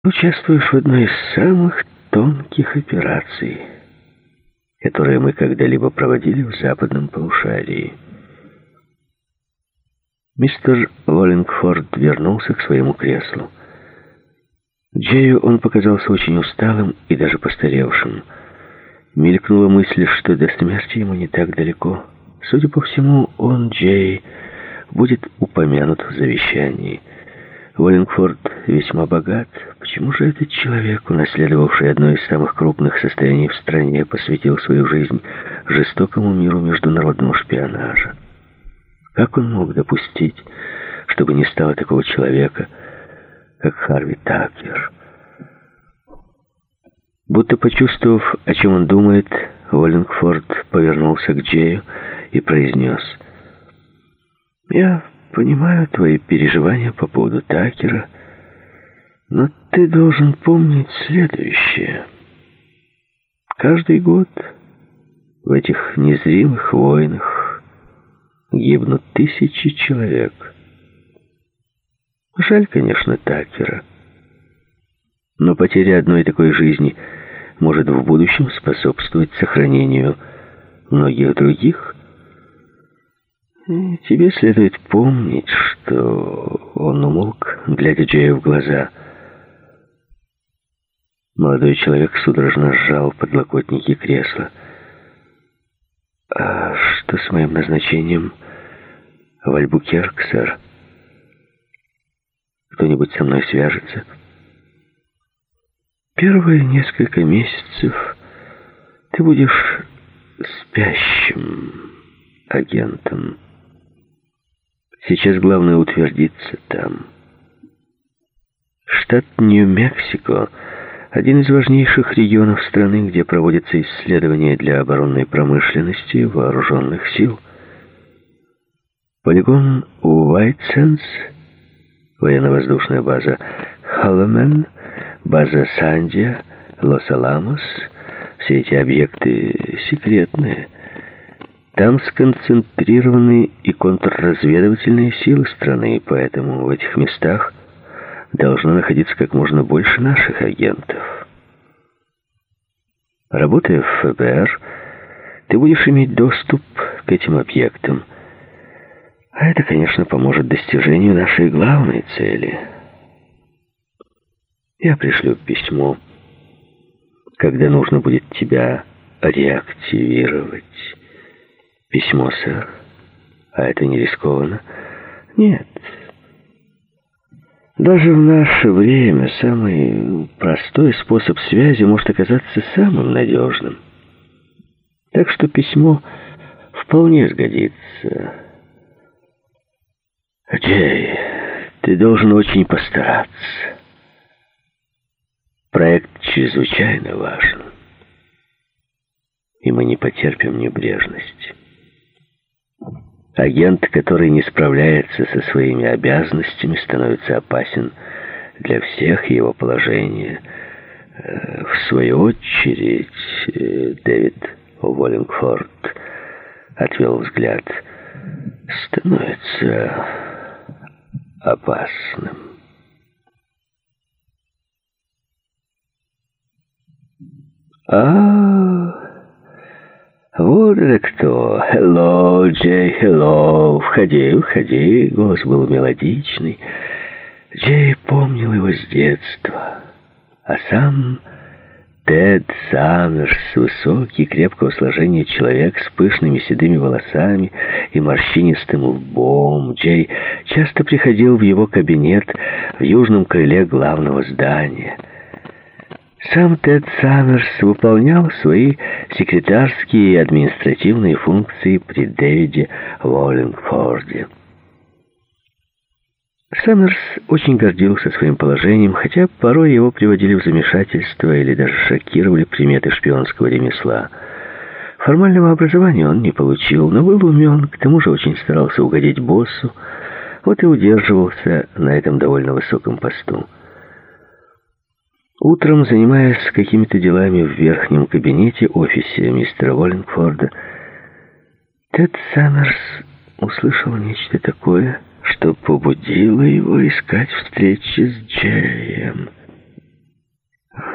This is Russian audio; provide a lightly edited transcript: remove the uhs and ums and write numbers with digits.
Участвуешь в одной из самых тонких операций, которые мы когда-либо проводили в западном полушарии. Мистер Уоллингфорд вернулся к своему креслу. Джею он показался очень усталым и даже постаревшим. Мелькнула мысль, что до смерти ему не так далеко. Судя по всему, он, Джей, будет упомянут в завещании. Уоллингфорд весьма богат. Почему же этот человек, унаследовавший одно из самых крупных состояний в стране, посвятил свою жизнь жестокому миру международного шпионажа? Как он мог допустить, чтобы не стало такого человека, как Харви Такер? Будто почувствовав, о чем он думает, Уоллингфорд повернулся к Джею и произнес: «Я понимаю твои переживания по поводу Такера, но ты должен помнить следующее. Каждый год в этих незримых войнах гибнут тысячи человек. Жаль, конечно, Такера, но потеря одной такой жизни может в будущем способствовать сохранению многих других. И тебе следует помнить, что...» Он умолк, глядя Джею в глаза. Молодой человек судорожно сжал подлокотники кресла. «А что с моим назначением в Альбукерк, сэр? Кто-нибудь со мной свяжется?» «Первые несколько месяцев ты будешь спящим агентом. Сейчас главное утвердиться там. Штат Нью-Мексико — один из важнейших регионов страны, где проводятся исследования для оборонной промышленности и вооруженных сил. Полигон Уайтсенс, военно-воздушная база Холломен, база Сандия, Лос-Аламос — все эти объекты секретные. Там сконцентрированы и контрразведывательные силы страны, и поэтому в этих местах должно находиться как можно больше наших агентов. Работая в ФБР, ты будешь иметь доступ к этим объектам. А это, конечно, поможет достижению нашей главной цели. Я пришлю письмо, когда нужно будет тебя реактивировать. Письмо, сэр. А это не рискованно? Нет. Даже в наше время самый простой способ связи может оказаться самым надежным. Так что письмо вполне сгодится. Джей, ты должен очень постараться. Проект чрезвычайно важен, и мы не потерпим небрежности. Агент, который не справляется со своими обязанностями, становится опасен для всех его положения. В свою очередь, Дэвид Уоллингфорд отвел взгляд, становится опасным. Вот это кто! Hello, Джей, hello! Входи, входи!» Голос был мелодичный. Джей помнил его с детства. А сам Тед Саммерс, высокий, крепкого сложения человек с пышными седыми волосами и морщинистым лбом. Джей часто приходил в его кабинет в южном крыле главного здания. Сам Тед Саммерс выполнял свои секретарские и административные функции при Дэвиде Уоллингфорде. Саммерс очень гордился своим положением, хотя порой его приводили в замешательство или даже шокировали приметы шпионского ремесла. Формального образования он не получил, но был умен, к тому же очень старался угодить боссу, вот и удерживался на этом довольно высоком посту. Утром, занимаясь какими-то делами в верхнем кабинете офисе мистера Уоллингфорда, Тед Саммерс услышал нечто такое, что побудило его искать встречи с Джеем.